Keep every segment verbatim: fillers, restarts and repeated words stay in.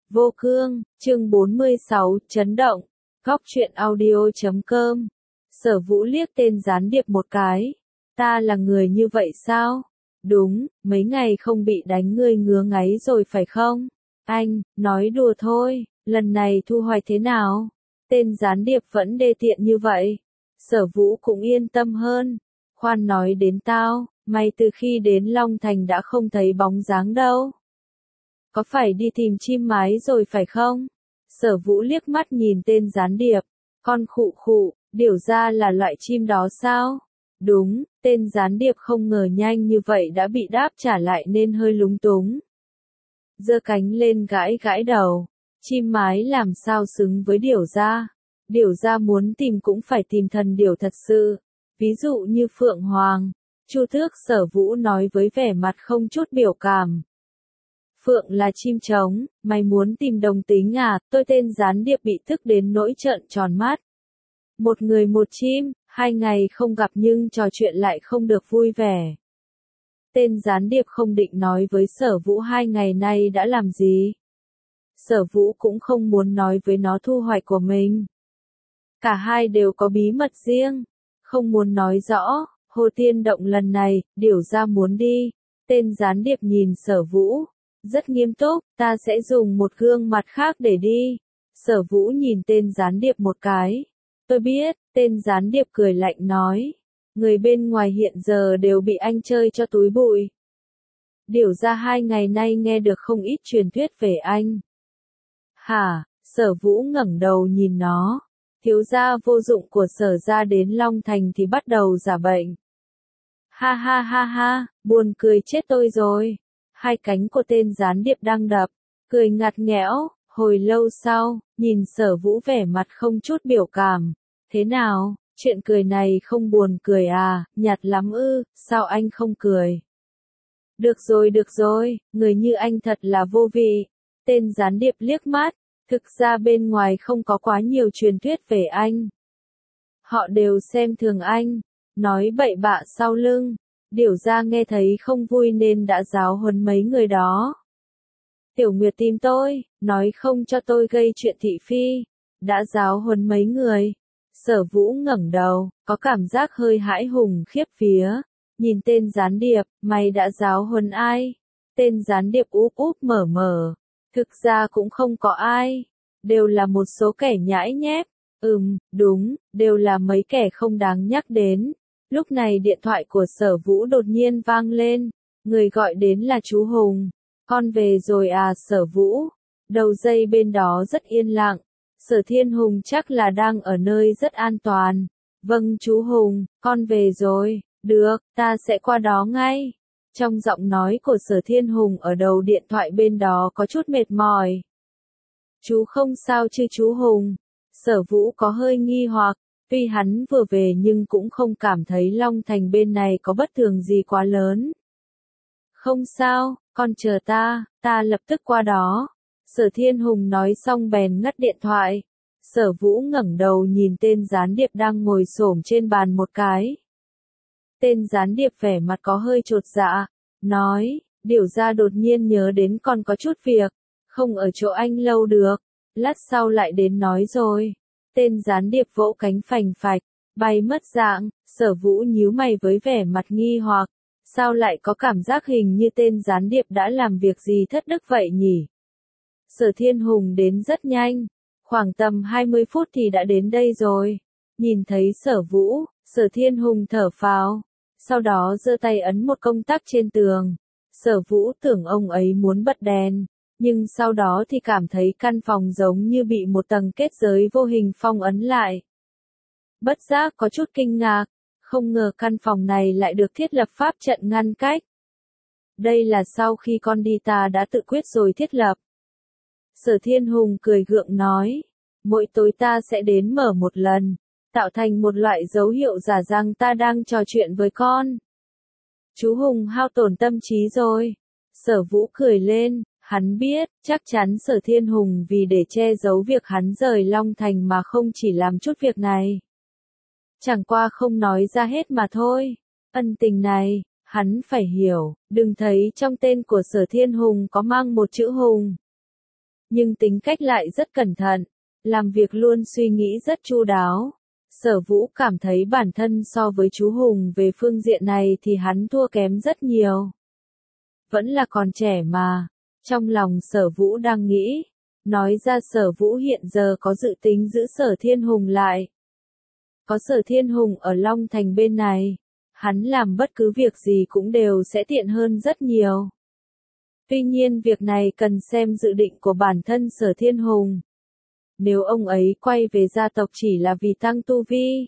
Vô cương, chương bốn mươi sáu, chấn động. Góc truyện audio chấm com. Sở Vũ liếc tên gián điệp một cái. Ta là người như vậy sao? Đúng, mấy ngày không bị đánh ngươi ngứa ngáy rồi phải không? Anh, nói đùa thôi, lần này thu hoạch thế nào? Tên gián điệp vẫn đê tiện như vậy. Sở Vũ cũng yên tâm hơn. Khoan nói đến tao, mày từ khi đến Long Thành đã không thấy bóng dáng đâu. Có phải đi tìm chim mái rồi phải không? Sở Vũ liếc mắt nhìn tên gián điệp. Con khụ khụ, điều ra là loại chim đó sao? Đúng, tên gián điệp không ngờ nhanh như vậy đã bị đáp trả lại nên hơi lúng túng. Giơ cánh lên gãi gãi đầu. Chim mái làm sao xứng với điểu gia? Điểu gia muốn tìm cũng phải tìm thần điểu thật sự. Ví dụ như Phượng Hoàng. Chu Tước Sở Vũ nói với vẻ mặt không chút biểu cảm. Phượng là chim trống, mày muốn tìm đồng tính à? Tôi tên gián điệp bị tức đến nỗi trợn tròn mắt. Một người một chim, hai ngày không gặp nhưng trò chuyện lại không được vui vẻ. Tên gián điệp không định nói với Sở Vũ hai ngày nay đã làm gì. Sở Vũ cũng không muốn nói với nó thu hoạch của mình. Cả hai đều có bí mật riêng, không muốn nói rõ. Hồ Tiên Động lần này, điểu gia muốn đi. Tên gián điệp nhìn Sở Vũ. Rất nghiêm túc, ta sẽ dùng một gương mặt khác để đi. Sở Vũ nhìn tên gián điệp một cái. Tôi biết, tên gián điệp cười lạnh nói. Người bên ngoài hiện giờ đều bị anh chơi cho túi bụi. Điểu ra hai ngày nay nghe được không ít truyền thuyết về anh. Hả? Sở Vũ ngẩng đầu nhìn nó. Thiếu gia vô dụng của Sở gia đến Long Thành thì bắt đầu giả bệnh. Ha ha ha ha, buồn cười chết tôi rồi. Hai cánh của tên gián điệp đang đập, cười ngặt nghẽo. Hồi lâu sau, nhìn Sở Vũ vẻ mặt không chút biểu cảm. Thế nào, chuyện cười này không buồn cười à, nhạt lắm ư, sao anh không cười? Được rồi được rồi, người như anh thật là vô vị. Tên gián điệp liếc mắt, thực ra bên ngoài không có quá nhiều truyền thuyết về anh. Họ đều xem thường anh, nói bậy bạ sau lưng. Điểu gia nghe thấy không vui nên đã giáo huấn mấy người đó. Tiểu Nguyệt tìm tôi, nói không cho tôi gây chuyện thị phi. Đã giáo huấn mấy người. Sở Vũ ngẩng đầu, có cảm giác hơi hãi hùng khiếp vía. Nhìn tên gián điệp, mày đã giáo huấn ai? Tên gián điệp úp úp mở mở. Thực ra cũng không có ai. Đều là một số kẻ nhãi nhép. Ừm, đúng, đều là mấy kẻ không đáng nhắc đến. Lúc này điện thoại của Sở Vũ đột nhiên vang lên. Người gọi đến là chú Hùng. Con về rồi à Sở Vũ? Đầu dây bên đó rất yên lặng. Sở Thiên Hùng chắc là đang ở nơi rất an toàn. Vâng chú Hùng, con về rồi. Được, ta sẽ qua đó ngay. Trong giọng nói của Sở Thiên Hùng ở đầu điện thoại bên đó có chút mệt mỏi. Chú không sao chứ chú Hùng? Sở Vũ có hơi nghi hoặc. Tuy hắn vừa về nhưng cũng không cảm thấy Long Thành bên này có bất thường gì quá lớn. Không sao, con chờ ta, ta lập tức qua đó. Sở Thiên Hùng nói xong bèn ngắt điện thoại. Sở Vũ ngẩng đầu nhìn tên gián điệp đang ngồi xổm trên bàn một cái. Tên gián điệp vẻ mặt có hơi chột dạ, nói, điểu gia đột nhiên nhớ đến con có chút việc, không ở chỗ anh lâu được, lát sau lại đến nói rồi. Tên gián điệp vỗ cánh phành phạch, bay mất dạng. Sở Vũ nhíu mày với vẻ mặt nghi hoặc, sao lại có cảm giác hình như tên gián điệp đã làm việc gì thất đức vậy nhỉ? Sở Thiên Hùng đến rất nhanh, khoảng tầm hai mươi phút thì đã đến đây rồi. Nhìn thấy Sở Vũ, Sở Thiên Hùng thở phào, sau đó giơ tay ấn một công tắc trên tường. Sở Vũ tưởng ông ấy muốn bật đèn, nhưng sau đó thì cảm thấy căn phòng giống như bị một tầng kết giới vô hình phong ấn lại. Bất giác có chút kinh ngạc, không ngờ căn phòng này lại được thiết lập pháp trận ngăn cách. Đây là sau khi con đi ta đã tự quyết rồi thiết lập. Sở Thiên Hùng cười gượng nói, mỗi tối ta sẽ đến mở một lần, tạo thành một loại dấu hiệu giả rằng ta đang trò chuyện với con. Chú Hùng hao tổn tâm trí rồi. Sở Vũ cười lên, hắn biết, chắc chắn Sở Thiên Hùng vì để che giấu việc hắn rời Long Thành mà không chỉ làm chút việc này. Chẳng qua không nói ra hết mà thôi. Ân tình này, hắn phải hiểu, đừng thấy trong tên của Sở Thiên Hùng có mang một chữ Hùng. nhưng tính cách lại rất cẩn thận, làm việc luôn suy nghĩ rất chu đáo. Sở Vũ cảm thấy bản thân so với chú Hùng về phương diện này thì hắn thua kém rất nhiều. Vẫn là còn trẻ mà. Trong lòng Sở Vũ đang nghĩ, nói ra Sở Vũ hiện giờ có dự tính giữ Sở Thiên Hùng lại. Có Sở Thiên Hùng ở Long Thành bên này, hắn làm bất cứ việc gì cũng đều sẽ tiện hơn rất nhiều. Tuy nhiên việc này cần xem dự định của bản thân Sở Thiên Hùng. Nếu ông ấy quay về gia tộc chỉ là vì tăng tu vi,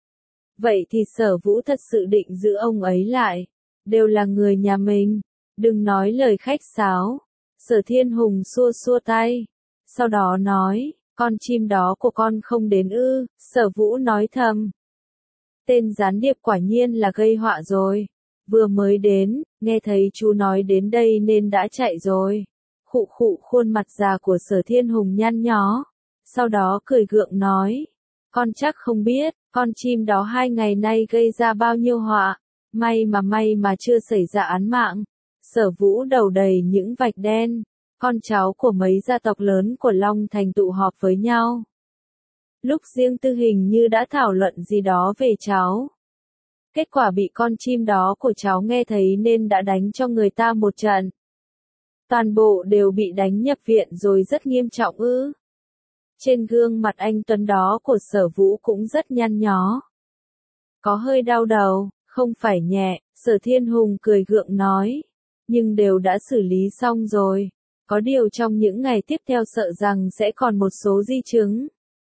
vậy thì Sở Vũ thật sự định giữ ông ấy lại. Đều là người nhà mình, đừng nói lời khách sáo. Sở Thiên Hùng xua xua tay, sau đó nói, con chim đó của con không đến ư? Sở Vũ nói thầm. Tên gián điệp quả nhiên là gây họa rồi. Vừa mới đến, nghe thấy chú nói đến đây nên đã chạy rồi. Khụ khụ, khuôn mặt già của Sở Thiên Hùng nhăn nhó. Sau đó cười gượng nói, con chắc không biết, con chim đó hai ngày nay gây ra bao nhiêu họa. May mà may mà chưa xảy ra án mạng. Sở Vũ đầu đầy những vạch đen. Con cháu của mấy gia tộc lớn của Long Thành tụ họp với nhau. Lúc riêng tư hình như đã thảo luận gì đó về cháu. Kết quả bị con chim đó của cháu nghe thấy nên đã đánh cho người ta một trận. Toàn bộ đều bị đánh nhập viện rồi, rất nghiêm trọng ư? Trên gương mặt anh Tuấn đó của Sở Vũ cũng rất nhăn nhó. Có hơi đau đầu, không phải nhẹ, Sở Thiên Hùng cười gượng nói. Nhưng đều đã xử lý xong rồi. Có điều trong những ngày tiếp theo sợ rằng sẽ còn một số di chứng.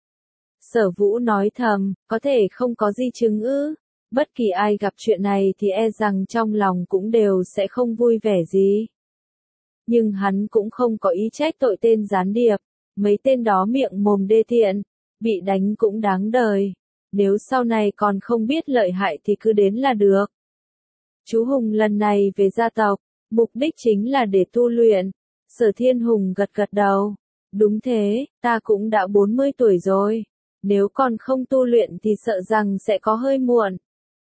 Sở Vũ nói thầm, có thể không có di chứng ư? Bất kỳ ai gặp chuyện này thì e rằng trong lòng cũng đều sẽ không vui vẻ gì. Nhưng hắn cũng không có ý trách tội tên gián điệp. Mấy tên đó miệng mồm đê tiện, bị đánh cũng đáng đời. Nếu sau này còn không biết lợi hại thì cứ đến là được. Chú Hùng lần này về gia tộc, mục đích chính là để tu luyện. Sở Thiên Hùng gật gật đầu. Đúng thế, ta cũng đã bốn mươi tuổi rồi. Nếu còn không tu luyện thì sợ rằng sẽ có hơi muộn.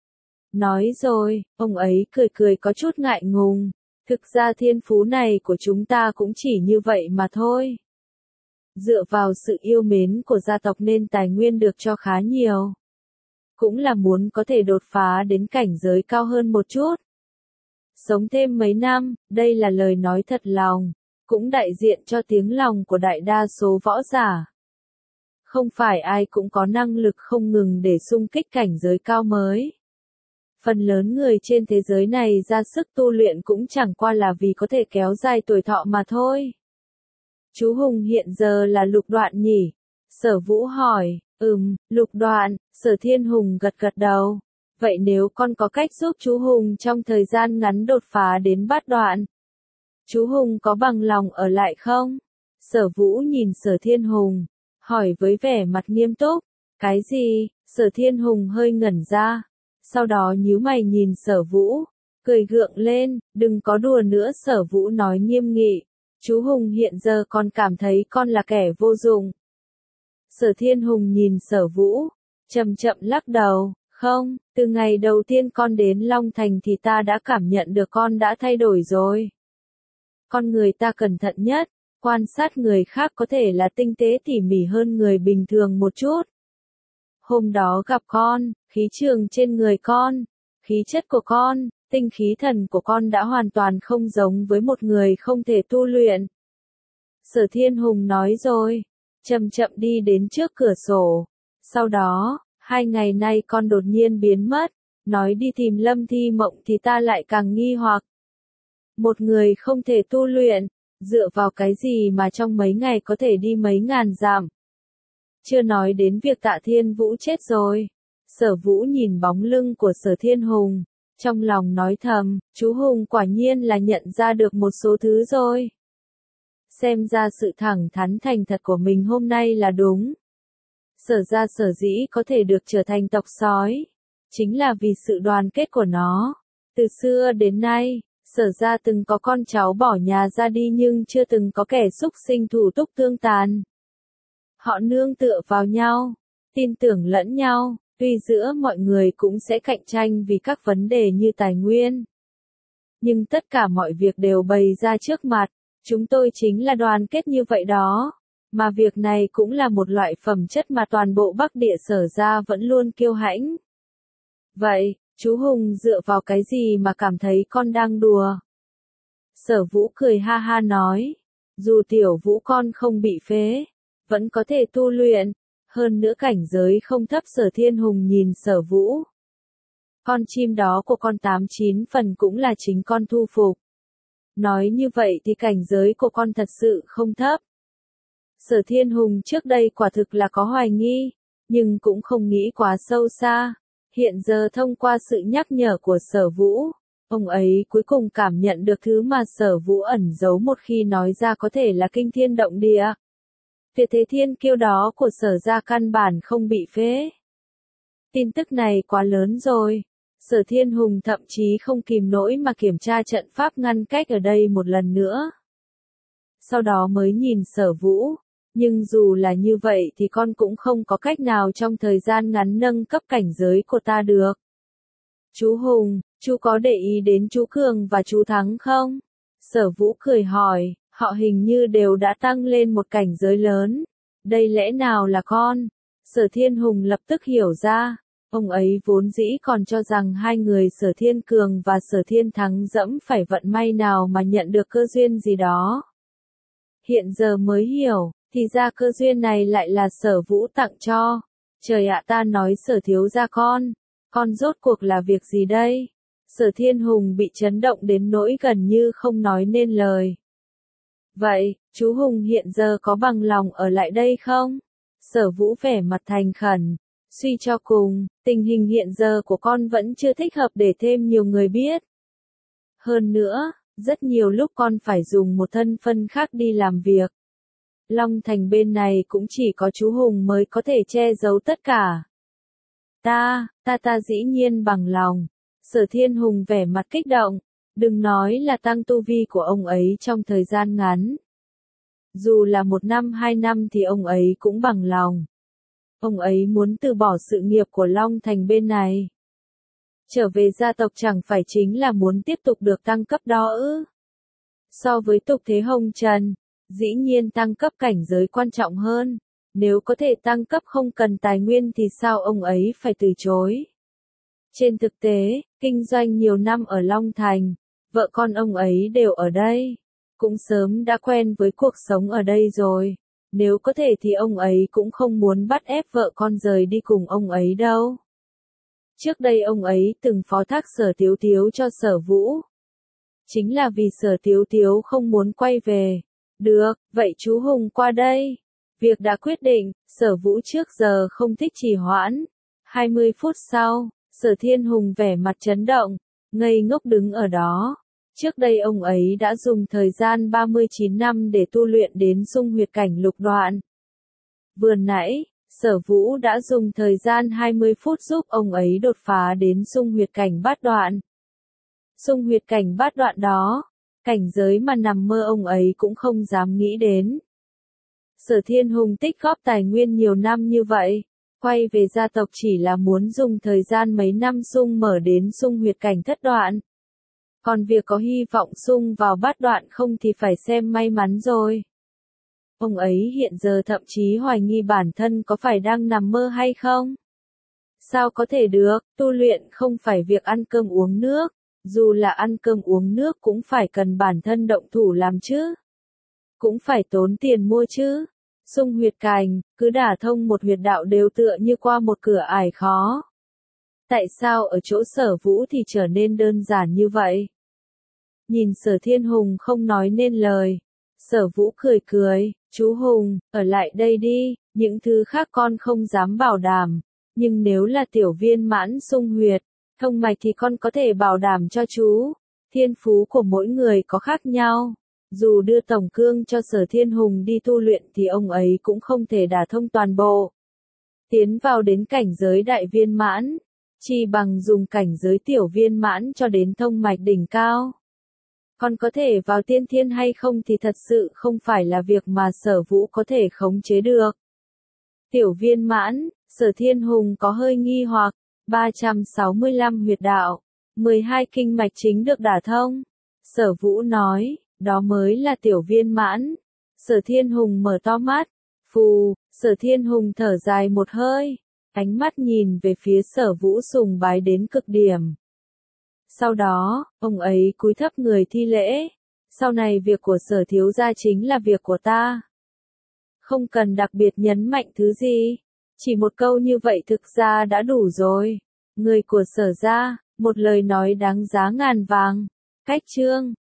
Nói rồi, ông ấy cười cười có chút ngại ngùng. Thực ra thiên phú này của chúng ta cũng chỉ như vậy mà thôi. Dựa vào sự yêu mến của gia tộc nên tài nguyên được cho khá nhiều. Cũng là muốn có thể đột phá đến cảnh giới cao hơn một chút. Sống thêm mấy năm, đây là lời nói thật lòng, cũng đại diện cho tiếng lòng của đại đa số võ giả. Không phải ai cũng có năng lực không ngừng để xung kích cảnh giới cao mới. Phần lớn người trên thế giới này ra sức tu luyện cũng chẳng qua là vì có thể kéo dài tuổi thọ mà thôi. Chú Hùng hiện giờ là Lục Đoạn nhỉ? Sở Vũ hỏi. Ừm, Lục Đoạn. Sở Thiên Hùng gật gật đầu. Vậy nếu con có cách giúp chú Hùng trong thời gian ngắn đột phá đến bát đoạn, chú Hùng có bằng lòng ở lại không? Sở Vũ nhìn Sở Thiên Hùng, hỏi với vẻ mặt nghiêm túc. Cái gì? Sở Thiên Hùng hơi ngẩn ra, sau đó nhíu mày nhìn Sở Vũ, cười gượng lên, đừng có đùa nữa. Sở Vũ nói nghiêm nghị, chú Hùng hiện giờ còn cảm thấy con là kẻ vô dụng. Sở Thiên Hùng nhìn Sở Vũ, chậm chậm lắc đầu, không, từ ngày đầu tiên con đến Long Thành thì ta đã cảm nhận được con đã thay đổi rồi. Con người ta cẩn thận nhất, quan sát người khác có thể là tinh tế tỉ mỉ hơn người bình thường một chút. Hôm đó gặp con, khí trường trên người con, khí chất của con, tinh khí thần của con đã hoàn toàn không giống với một người không thể tu luyện. Sở Thiên Hùng nói rồi, chậm chậm đi đến trước cửa sổ. Sau đó, hai ngày nay con đột nhiên biến mất, nói đi tìm Lâm Thi Mộng thì ta lại càng nghi hoặc. Một người không thể tu luyện, dựa vào cái gì mà trong mấy ngày có thể đi mấy ngàn dặm? Chưa nói đến việc Tạ Thiên Vũ chết rồi. Sở Vũ nhìn bóng lưng của Sở Thiên Hùng, trong lòng nói thầm, chú Hùng quả nhiên là nhận ra được một số thứ rồi. Xem ra sự thẳng thắn thành thật của mình hôm nay là đúng. Sở ra sở dĩ có thể được trở thành tộc sói, chính là vì sự đoàn kết của nó. Từ xưa đến nay, Sở ra từng có con cháu bỏ nhà ra đi nhưng chưa từng có kẻ xúc sinh thủ túc tương tàn. Họ nương tựa vào nhau, tin tưởng lẫn nhau, tuy giữa mọi người cũng sẽ cạnh tranh vì các vấn đề như tài nguyên. Nhưng tất cả mọi việc đều bày ra trước mặt, Chúng tôi chính là đoàn kết như vậy đó. Mà việc này cũng là một loại phẩm chất mà toàn bộ Bắc Địa Sở gia vẫn luôn kiêu hãnh. Vậy, chú Hùng dựa vào cái gì mà cảm thấy con đang đùa? Sở Vũ cười ha ha nói, dù tiểu Vũ con không bị phế, vẫn có thể tu luyện, hơn nữa cảnh giới không thấp. Sở Thiên Hùng nhìn Sở Vũ. Con chim đó của con tám chín phần cũng là chính con thu phục. Nói như vậy thì cảnh giới của con thật sự không thấp. Sở Thiên Hùng trước đây quả thực là có hoài nghi, nhưng cũng không nghĩ quá sâu xa. Hiện giờ thông qua sự nhắc nhở của Sở Vũ, ông ấy cuối cùng cảm nhận được thứ mà Sở Vũ ẩn giấu một khi nói ra có thể là kinh thiên động địa. Tuyệt thế thiên kiêu đó của Sở gia căn bản không bị phế. Tin tức này quá lớn rồi. Sở Thiên Hùng thậm chí không kìm nổi mà kiểm tra trận pháp ngăn cách ở đây một lần nữa. Sau đó mới nhìn Sở Vũ. Nhưng dù là như vậy thì con cũng không có cách nào trong thời gian ngắn nâng cấp cảnh giới của ta được. Chú Hùng, chú có để ý đến chú Cường và chú Thắng không? Sở Vũ cười hỏi, họ hình như đều đã tăng lên một cảnh giới lớn. Đây lẽ nào là con? Sở Thiên Hùng lập tức hiểu ra. Ông ấy vốn dĩ còn cho rằng hai người Sở Thiên Cường và Sở Thiên Thắng dẫm phải vận may nào mà nhận được cơ duyên gì đó. Hiện giờ mới hiểu, thì ra cơ duyên này lại là Sở Vũ tặng cho. Trời ạ, ta nói Sở thiếu gia con, con rốt cuộc là việc gì đây? Sở Thiên Hùng bị chấn động đến nỗi gần như không nói nên lời. Vậy, chú Hùng hiện giờ có bằng lòng ở lại đây không? Sở Vũ vẻ mặt thành khẩn. Suy cho cùng, tình hình hiện giờ của con vẫn chưa thích hợp để thêm nhiều người biết. Hơn nữa, rất nhiều lúc con phải dùng một thân phận khác đi làm việc. Long Thành bên này cũng chỉ có chú Hùng mới có thể che giấu tất cả. Ta, ta ta dĩ nhiên bằng lòng. Sở Thiên Hùng vẻ mặt kích động. Đừng nói là tăng tu vi của ông ấy trong thời gian ngắn. Dù là một năm hai năm thì ông ấy cũng bằng lòng. Ông ấy muốn từ bỏ sự nghiệp của Long Thành bên này. Trở về gia tộc chẳng phải chính là muốn tiếp tục được tăng cấp đó ư? So với tục thế hồng trần, dĩ nhiên tăng cấp cảnh giới quan trọng hơn. Nếu có thể tăng cấp không cần tài nguyên thì sao ông ấy phải từ chối? Trên thực tế, kinh doanh nhiều năm ở Long Thành, vợ con ông ấy đều ở đây. Cũng sớm đã quen với cuộc sống ở đây rồi. Nếu có thể thì ông ấy cũng không muốn bắt ép vợ con rời đi cùng ông ấy đâu. Trước đây ông ấy từng phó thác Sở Tiếu Tiếu cho Sở Vũ. Chính là vì Sở Tiếu Tiếu không muốn quay về. Được, vậy chú Hùng qua đây. Việc đã quyết định, Sở Vũ trước giờ không thích trì hoãn. hai mươi phút sau, Sở Thiên Hùng vẻ mặt chấn động, ngây ngốc đứng ở đó. Trước đây ông ấy đã dùng thời gian ba mươi chín năm để tu luyện đến xung huyệt cảnh lục đoạn. Vừa nãy, Sở Vũ đã dùng thời gian hai mươi phút giúp ông ấy đột phá đến xung huyệt cảnh bát đoạn. Xung huyệt cảnh bát đoạn đó, cảnh giới mà nằm mơ ông ấy cũng không dám nghĩ đến. Sở Thiên Hùng tích góp tài nguyên nhiều năm như vậy, quay về gia tộc chỉ là muốn dùng thời gian mấy năm xung mở đến xung huyệt cảnh thất đoạn. Còn việc có hy vọng xung vào bát đoạn không thì phải xem may mắn rồi. Ông ấy hiện giờ thậm chí hoài nghi bản thân có phải đang nằm mơ hay không? Sao có thể được, tu luyện không phải việc ăn cơm uống nước, dù là ăn cơm uống nước cũng phải cần bản thân động thủ làm chứ. Cũng phải tốn tiền mua chứ. Xung huyệt cảnh, cứ đả thông một huyệt đạo đều tựa như qua một cửa ải khó. Tại sao ở chỗ Sở Vũ thì trở nên đơn giản như vậy? Nhìn Sở Thiên Hùng không nói nên lời. Sở Vũ cười cười, chú Hùng, ở lại đây đi, những thứ khác con không dám bảo đảm. Nhưng nếu là tiểu viên mãn xung huyệt, thông mạch thì con có thể bảo đảm cho chú. Thiên phú của mỗi người có khác nhau. Dù đưa tổng cương cho Sở Thiên Hùng đi tu luyện thì ông ấy cũng không thể đả thông toàn bộ. Tiến vào đến cảnh giới đại viên mãn, chỉ bằng dùng cảnh giới tiểu viên mãn cho đến thông mạch đỉnh cao. Còn có thể vào tiên thiên hay không thì thật sự không phải là việc mà Sở Vũ có thể khống chế được. Tiểu viên mãn, Sở Thiên Hùng có hơi nghi hoặc, ba trăm sáu mươi lăm huyệt đạo, mười hai kinh mạch chính được đả thông. Sở Vũ nói, đó mới là tiểu viên mãn. Sở Thiên Hùng mở to mắt, phù, Sở Thiên Hùng thở dài một hơi, ánh mắt nhìn về phía Sở Vũ sùng bái đến cực điểm. Sau đó, ông ấy cúi thấp người thi lễ, sau này việc của Sở thiếu gia chính là việc của ta. Không cần đặc biệt nhấn mạnh thứ gì, chỉ một câu như vậy thực ra đã đủ rồi. Người của Sở gia, một lời nói đáng giá ngàn vàng. Cách chương